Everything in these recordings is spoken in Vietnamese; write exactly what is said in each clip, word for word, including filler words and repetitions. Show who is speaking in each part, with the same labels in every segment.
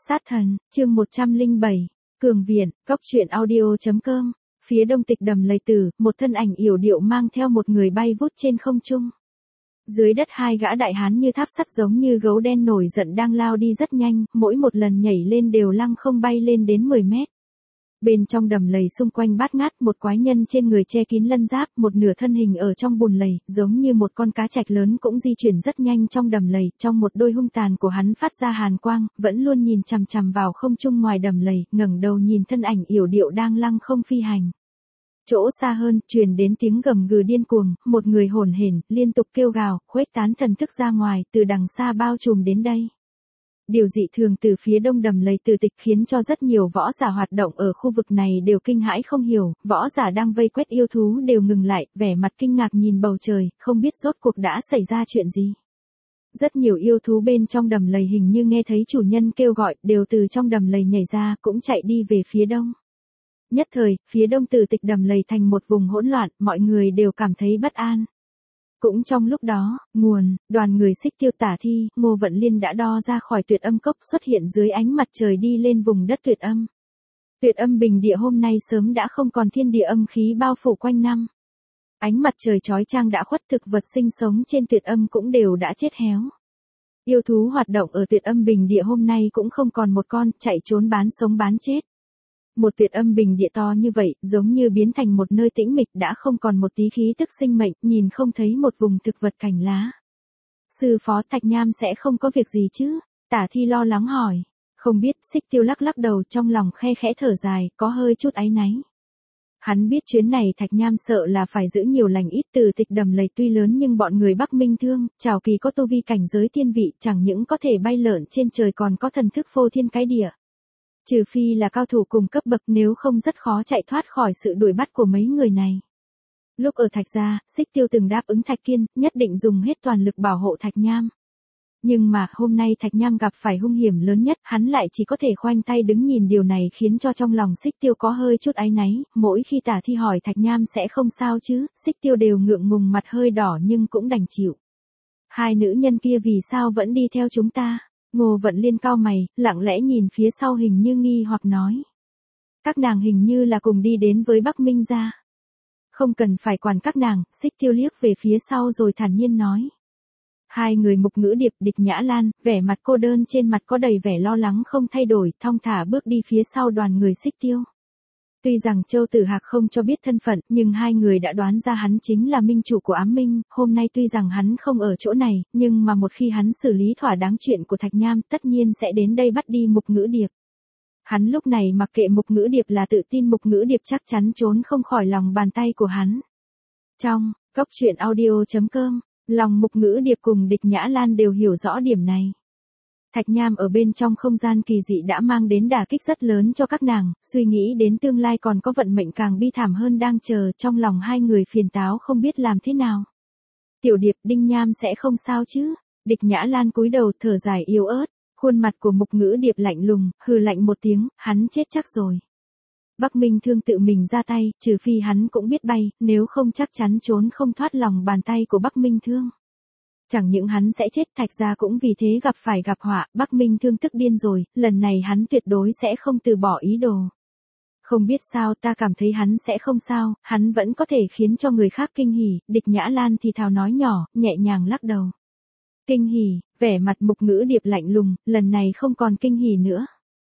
Speaker 1: Sát thần, chương một trăm lẻ bảy, Cường Viện, Cốc truyện audio chấm com. Phía đông tịch đầm lầy tử, một thân ảnh yểu điệu mang theo một người bay vút trên không trung. Dưới đất hai gã đại hán như tháp sắt giống như gấu đen nổi giận đang lao đi rất nhanh, mỗi một lần nhảy lên đều lăng không bay lên đến mười mét. Bên trong đầm lầy xung quanh bát ngát, một quái nhân trên người che kín lân giáp, một nửa thân hình ở trong bùn lầy, giống như một con cá trạch lớn cũng di chuyển rất nhanh trong đầm lầy, trong một đôi hung tàn của hắn phát ra hàn quang, vẫn luôn nhìn chằm chằm vào không trung ngoài đầm lầy, ngẩng đầu nhìn thân ảnh yểu điệu đang lăng không phi hành. Chỗ xa hơn, truyền đến tiếng gầm gừ điên cuồng, một người hổn hển, liên tục kêu gào, khuếch tán thần thức ra ngoài, từ đằng xa bao trùm đến đây. Điều dị thường từ phía đông đầm lầy Tử Tịch khiến cho rất nhiều võ giả hoạt động ở khu vực này đều kinh hãi không hiểu, võ giả đang vây quét yêu thú đều ngừng lại, vẻ mặt kinh ngạc nhìn bầu trời, không biết rốt cuộc đã xảy ra chuyện gì. Rất nhiều yêu thú bên trong đầm lầy hình như nghe thấy chủ nhân kêu gọi, đều từ trong đầm lầy nhảy ra, cũng chạy đi về phía đông. Nhất thời, phía đông Tử Tịch đầm lầy thành một vùng hỗn loạn, mọi người đều cảm thấy bất an. Cũng trong lúc đó, nguồn, đoàn người Xích Tiêu Tả Thi, Ngô Vận Liên đã đo ra khỏi Tuyệt Âm Cốc xuất hiện dưới ánh mặt trời đi lên vùng đất Tuyệt Âm. Tuyệt Âm bình địa hôm nay sớm đã không còn thiên địa âm khí bao phủ quanh năm. Ánh mặt trời chói chang đã khuất, thực vật sinh sống trên Tuyệt Âm cũng đều đã chết héo. Yêu thú hoạt động ở Tuyệt Âm bình địa hôm nay cũng không còn một con, chạy trốn bán sống bán chết. Một Tuyệt Âm bình địa to như vậy, giống như biến thành một nơi tĩnh mịch, đã không còn một tí khí tức sinh mệnh, nhìn không thấy một vùng thực vật cành lá. Sư phó Thạch Nham sẽ không có việc gì chứ? Tả Thi lo lắng hỏi. Không biết, Xích Tiêu lắc lắc đầu, trong lòng khe khẽ thở dài, có hơi chút áy náy. Hắn biết chuyến này Thạch Nham sợ là phải giữ nhiều lành ít. Từ Tịch đầm lầy tuy lớn nhưng bọn người Bắc Minh Thương, Trảo Kỳ có tu vi cảnh giới thiên vị, chẳng những có thể bay lượn trên trời còn có thần thức phô thiên cái địa. Trừ phi là cao thủ cùng cấp bậc, nếu không rất khó chạy thoát khỏi sự đuổi bắt của mấy người này. Lúc ở Thạch gia, Xích Tiêu từng đáp ứng Thạch Kiên, nhất định dùng hết toàn lực bảo hộ Thạch Nham. Nhưng mà, hôm nay Thạch Nham gặp phải hung hiểm lớn nhất, hắn lại chỉ có thể khoanh tay đứng nhìn, điều này khiến cho trong lòng Xích Tiêu có hơi chút áy náy, mỗi khi Tả Thi hỏi Thạch Nham sẽ không sao chứ, Xích Tiêu đều ngượng ngùng mặt hơi đỏ nhưng cũng đành chịu. Hai nữ nhân kia vì sao vẫn đi theo chúng ta? Ngô Vận Liên cau mày, lặng lẽ nhìn phía sau hình như nghi hoặc nói. Các nàng hình như là cùng đi đến với Bắc Minh gia. Không cần phải quản các nàng, Xích Tiêu liếc về phía sau rồi thản nhiên nói. Hai người Mục Ngữ Điệp, Địch Nhã Lan, vẻ mặt cô đơn trên mặt có đầy vẻ lo lắng không thay đổi, thong thả bước đi phía sau đoàn người Xích Tiêu. Tuy rằng Châu Tử Hạc không cho biết thân phận, nhưng hai người đã đoán ra hắn chính là minh chủ của Ám Minh, hôm nay tuy rằng hắn không ở chỗ này, nhưng mà một khi hắn xử lý thỏa đáng chuyện của Thạch Nham, tất nhiên sẽ đến đây bắt đi Mục Ngữ Điệp. Hắn lúc này mặc kệ Mục Ngữ Điệp là tự tin Mục Ngữ Điệp chắc chắn trốn không khỏi lòng bàn tay của hắn. Trong, Cốc truyện audio chấm com, lòng Mục Ngữ Điệp cùng Địch Nhã Lan đều hiểu rõ điểm này. Thạch Nham ở bên trong không gian kỳ dị đã mang đến đả kích rất lớn cho các nàng, suy nghĩ đến tương lai còn có vận mệnh càng bi thảm hơn đang chờ, trong lòng hai người phiền táo không biết làm thế nào. Tiểu Điệp, Đinh Nham sẽ không sao chứ? Địch Nhã Lan cúi đầu thở dài yếu ớt, khuôn mặt của Mục Ngữ Điệp lạnh lùng, hừ lạnh một tiếng, hắn chết chắc rồi. Bắc Minh Thương tự mình ra tay, trừ phi hắn cũng biết bay, nếu không chắc chắn trốn không thoát lòng bàn tay của Bắc Minh Thương. Chẳng những hắn sẽ chết, Thạch gia cũng vì thế gặp phải gặp họa, Bắc Minh Thương tức điên rồi, lần này hắn tuyệt đối sẽ không từ bỏ ý đồ. Không biết sao, ta cảm thấy hắn sẽ không sao, hắn vẫn có thể khiến cho người khác kinh hỉ, Địch Nhã Lan thì thào nói nhỏ, nhẹ nhàng lắc đầu. Kinh hỉ, vẻ mặt Mục Ngữ Điệp lạnh lùng, lần này không còn kinh hỉ nữa.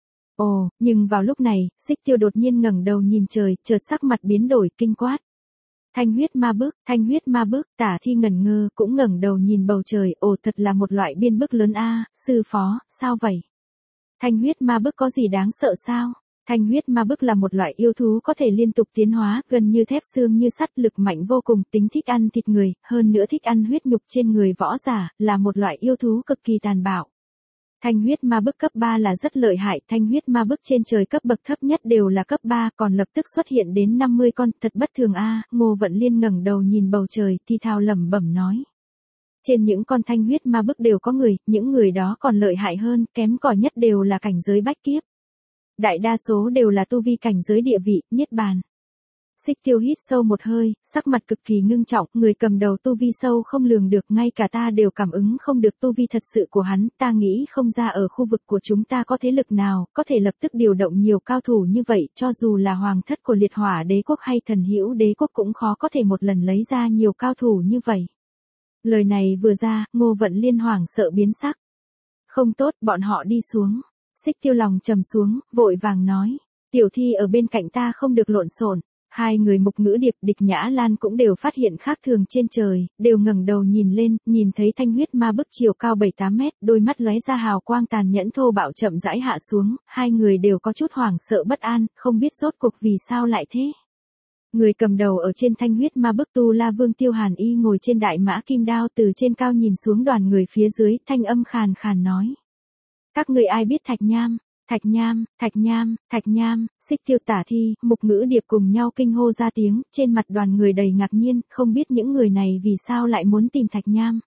Speaker 1: Ồ, nhưng vào lúc này, Xích Tiêu đột nhiên ngẩng đầu nhìn trời, chợt sắc mặt biến đổi, kinh quát. Thanh huyết ma bức, thanh huyết ma bức, Tả Thi ngẩn ngơ, cũng ngẩng đầu nhìn bầu trời, ồ thật là một loại biên bức lớn a, sư phó, sao vậy? Thanh huyết ma bức có gì đáng sợ sao? Thanh huyết ma bức là một loại yêu thú có thể liên tục tiến hóa, gần như thép xương như sắt, lực mạnh vô cùng, tính thích ăn thịt người, hơn nữa thích ăn huyết nhục trên người võ giả, là một loại yêu thú cực kỳ tàn bạo. Thanh huyết ma bức cấp ba là rất lợi hại, thanh huyết ma bức trên trời cấp bậc thấp nhất đều là cấp ba, còn lập tức xuất hiện đến năm mươi con, thật bất thường a. Ngô Vận Liên ngẩng đầu nhìn bầu trời, thì thào lẩm bẩm nói. Trên những con thanh huyết ma bức đều có người, những người đó còn lợi hại hơn, kém cỏi nhất đều là cảnh giới bách kiếp. Đại đa số đều là tu vi cảnh giới địa vị, niết bàn. Xích Tiêu hít sâu một hơi, sắc mặt cực kỳ ngưng trọng, người cầm đầu tu vi sâu không lường được, ngay cả ta đều cảm ứng không được tu vi thật sự của hắn, ta nghĩ không ra ở khu vực của chúng ta có thế lực nào, có thể lập tức điều động nhiều cao thủ như vậy, cho dù là hoàng thất của liệt hỏa đế quốc hay thần hữu đế quốc cũng khó có thể một lần lấy ra nhiều cao thủ như vậy. Lời này vừa ra, Ngô Vận Liên hoảng sợ biến sắc. Không tốt, bọn họ đi xuống. Xích Tiêu lòng trầm xuống, vội vàng nói. Tiểu Thi ở bên cạnh ta không được lộn xộn. Hai người Mục Ngữ Điệp, Địch Nhã Lan cũng đều phát hiện khác thường trên trời, đều ngẩng đầu nhìn lên, nhìn thấy thanh huyết ma bức chiều cao bảy tám mét, đôi mắt lóe ra hào quang tàn nhẫn thô bạo chậm rãi hạ xuống, hai người đều có chút hoảng sợ bất an, không biết rốt cuộc vì sao lại thế. Người cầm đầu ở trên thanh huyết ma bức Tu La Vương Tiêu Hàn Y ngồi trên đại mã kim đao từ trên cao nhìn xuống đoàn người phía dưới, thanh âm khàn khàn nói. Các người ai biết Thạch Nham? Thạch Nham, Thạch Nham, Thạch Nham, Xích Tiêu Tả Thi, Mục Ngữ Điệp cùng nhau kinh hô ra tiếng, trên mặt đoàn người đầy ngạc nhiên, không biết những người này vì sao lại muốn tìm Thạch Nham.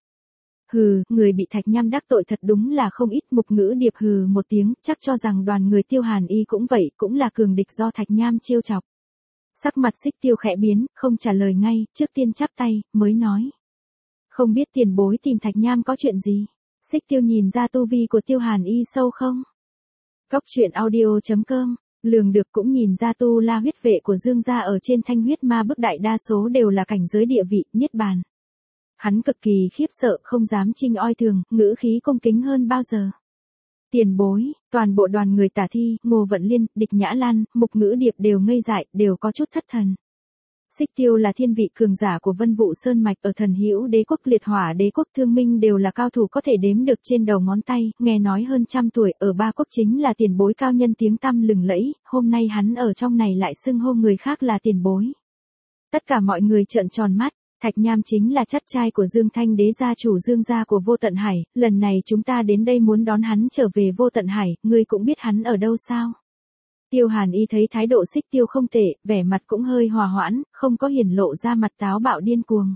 Speaker 1: Hừ, người bị Thạch Nham đắc tội thật đúng là không ít. Mục Ngữ Điệp hừ một tiếng, chắc cho rằng đoàn người Tiêu Hàn Y cũng vậy, cũng là cường địch do Thạch Nham trêu chọc. Sắc mặt Xích Tiêu khẽ biến, không trả lời ngay, trước tiên chắp tay, mới nói. Không biết tiền bối tìm Thạch Nham có chuyện gì? Xích Tiêu nhìn ra tu vi của Tiêu Hàn Y sâu không? Cốc truyện audio chấm com, lường được cũng nhìn ra tu la huyết vệ của Dương gia ở trên thanh huyết ma bức đại đa số đều là cảnh giới địa vị, niết bàn. Hắn cực kỳ khiếp sợ, không dám trinh oai thường, ngữ khí cung kính hơn bao giờ. Tiền bối, toàn bộ đoàn người Tả Thi, Ngô Vận Liên, Địch Nhã Lan, Mục Ngữ Điệp đều ngây dại, đều có chút thất thần. Xích Tiêu là thiên vị cường giả của Vân Vũ Sơn mạch, ở thần hữu đế quốc, liệt hỏa đế quốc, Thương Minh đều là cao thủ có thể đếm được trên đầu ngón tay, nghe nói hơn trăm tuổi, ở ba quốc chính là tiền bối cao nhân tiếng tăm lừng lẫy, hôm nay hắn ở trong này lại xưng hô người khác là tiền bối. Tất cả mọi người trợn tròn mắt. Thạch Nham chính là chắt trai của Dương Thanh đế gia chủ Dương gia của Vô Tận Hải, lần này chúng ta đến đây muốn đón hắn trở về Vô Tận Hải, ngươi cũng biết hắn ở đâu sao? Tiêu Hàn Y thấy thái độ Xích Tiêu không tệ, vẻ mặt cũng hơi hòa hoãn, không có hiển lộ ra mặt táo bạo điên cuồng.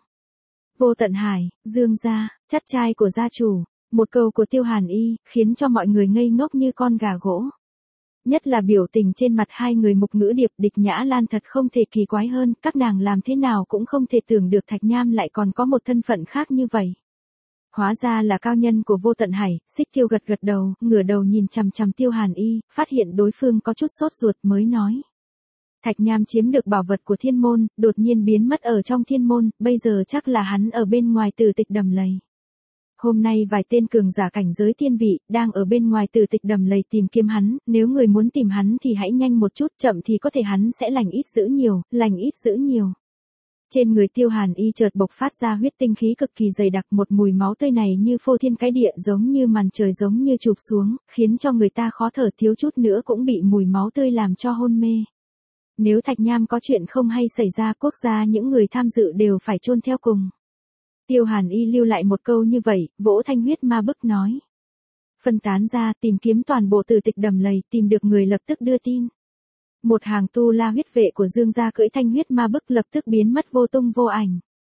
Speaker 1: Vô Tận Hải, Dương gia, chắt trai của gia chủ, một câu của Tiêu Hàn Y, khiến cho mọi người ngây ngốc như con gà gỗ. Nhất là biểu tình trên mặt hai người Mục Ngữ Điệp, Địch Nhã Lan thật không thể kỳ quái hơn, các nàng làm thế nào cũng không thể tưởng được Thạch Nham lại còn có một thân phận khác như vậy. Hóa ra là cao nhân của Vô Tận Hải. Xích Tiêu gật gật đầu, ngửa đầu nhìn chằm chằm Tiêu Hàn Y, phát hiện đối phương có chút sốt ruột mới nói. Thạch Nham chiếm được bảo vật của thiên môn, đột nhiên biến mất ở trong thiên môn, bây giờ chắc là hắn ở bên ngoài Tử Tịch Đầm Lầy. Hôm nay vài tên cường giả cảnh giới tiên vị, đang ở bên ngoài Tử Tịch Đầm Lầy tìm kiếm hắn, nếu người muốn tìm hắn thì hãy nhanh một chút, chậm thì có thể hắn sẽ lành ít giữ nhiều, lành ít giữ nhiều. Trên người Tiêu Hàn Y chợt bộc phát ra huyết tinh khí cực kỳ dày đặc, một mùi máu tươi này như phô thiên cái địa, giống như màn trời giống như chụp xuống, khiến cho người ta khó thở, thiếu chút nữa cũng bị mùi máu tươi làm cho hôn mê. Nếu Thạch Nham có chuyện không hay xảy ra, quốc gia những người tham dự đều phải chôn theo cùng. Tiêu Hàn Y lưu lại một câu như vậy, vỗ thanh huyết ma bức nói. Phân tán ra, tìm kiếm toàn bộ Tử Tịch Đầm Lầy, tìm được người lập tức đưa tin. Một hàng tu la huyết vệ của Dương gia cưỡi thanh huyết ma bức lập tức biến mất vô tung vô ảnh.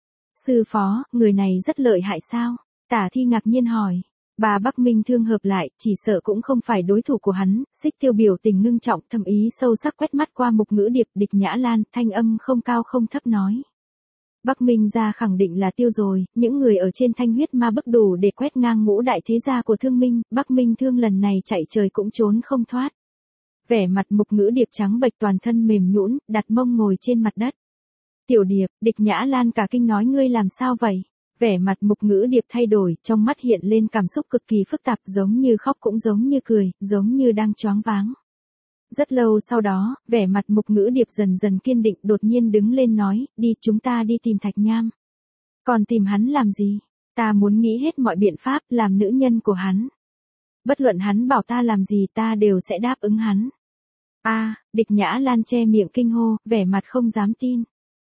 Speaker 1: Sư phó, người này rất lợi hại sao? Tả Thi ngạc nhiên hỏi. Bà Bắc Minh Thương hợp lại, chỉ sợ cũng không phải đối thủ của hắn. Xích Tiêu biểu tình ngưng trọng, thâm ý sâu sắc quét mắt qua Mục Ngữ Điệp, Địch Nhã Lan, thanh âm không cao không thấp nói. Bắc Minh gia khẳng định là tiêu rồi, những người ở trên thanh huyết ma bức đủ để quét ngang ngũ đại thế gia của Thương Minh, Bắc Minh Thương lần này chạy trời cũng trốn không thoát. Vẻ mặt Mục Ngữ Điệp trắng bệch, toàn thân mềm nhũn, đặt mông ngồi trên mặt đất. Tiểu Điệp, Địch Nhã Lan cả kinh nói ngươi làm sao vậy? Vẻ mặt Mục Ngữ Điệp thay đổi, trong mắt hiện lên cảm xúc cực kỳ phức tạp, giống như khóc cũng giống như cười, giống như đang choáng váng. Rất lâu sau đó, vẻ mặt Mục Ngữ Điệp dần dần kiên định, đột nhiên đứng lên nói, đi, chúng ta đi tìm Thạch Nham. Còn tìm hắn làm gì? Ta muốn nghĩ hết mọi biện pháp, làm nữ nhân của hắn. Bất luận hắn bảo ta làm gì ta đều sẽ đáp ứng hắn. A, à, Địch Nhã Lan che miệng kinh hô, vẻ mặt không dám tin.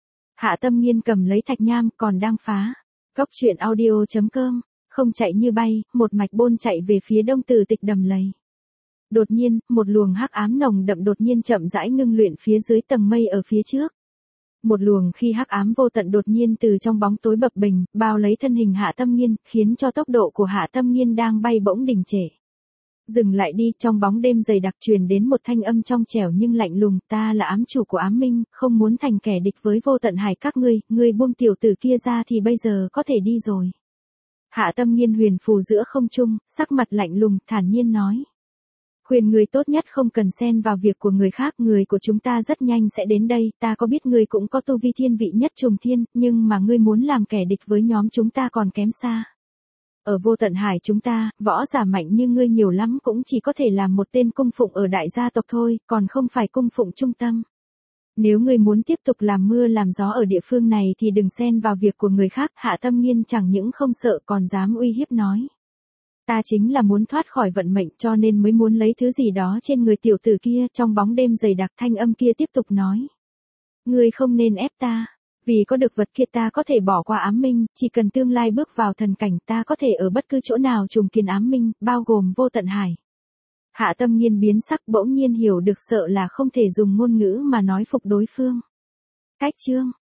Speaker 1: Hạ Tâm Nghiên cầm lấy Thạch Nham, còn đang phá. Cốc truyện audio chấm com, không chạy như bay, một mạch bôn chạy về phía đông Tử Tịch Đầm Lầy. Đột nhiên, một luồng hắc ám nồng đậm đột nhiên chậm rãi ngưng luyện phía dưới tầng mây ở phía trước. Một luồng khi hắc ám vô tận đột nhiên từ trong bóng tối bập bềnh, bao lấy thân hình Hạ Tâm Nghiên, khiến cho tốc độ của Hạ Tâm Nghiên đang bay bỗng đình trệ. Dừng lại đi, trong bóng đêm dày đặc truyền đến một thanh âm trong trẻo nhưng lạnh lùng, ta là ám chủ của ám minh, không muốn thành kẻ địch với vô tận hải các ngươi, ngươi buông tiểu tử kia ra thì bây giờ có thể đi rồi. Hạ Tâm Nghiên huyền phù giữa không trung, sắc mặt lạnh lùng, thản nhiên nói. Khuyên ngươi tốt nhất không cần xen vào việc của người khác, người của chúng ta rất nhanh sẽ đến đây, ta có biết ngươi cũng có tu vi thiên vị nhất trùng thiên, nhưng mà ngươi muốn làm kẻ địch với nhóm chúng ta còn kém xa. Ở vô tận hải chúng ta, võ giả mạnh như ngươi nhiều lắm cũng chỉ có thể làm một tên cung phụng ở đại gia tộc thôi, còn không phải cung phụng trung tâm. Nếu ngươi muốn tiếp tục làm mưa làm gió ở địa phương này thì đừng xen vào việc của người khác. Hạ Tâm Nghiên chẳng những không sợ còn dám uy hiếp nói. Ta chính là muốn thoát khỏi vận mệnh cho nên mới muốn lấy thứ gì đó trên người tiểu tử kia. Trong bóng đêm dày đặc thanh âm kia tiếp tục nói. Ngươi không nên ép ta. Vì có được vật kia ta có thể bỏ qua ám minh, chỉ cần tương lai bước vào thần cảnh ta có thể ở bất cứ chỗ nào trùng kiến ám minh, bao gồm vô tận hải. Hạ Tâm Nghiên biến sắc bỗng nhiên hiểu được sợ là không thể dùng ngôn ngữ mà nói phục đối phương. Cách chương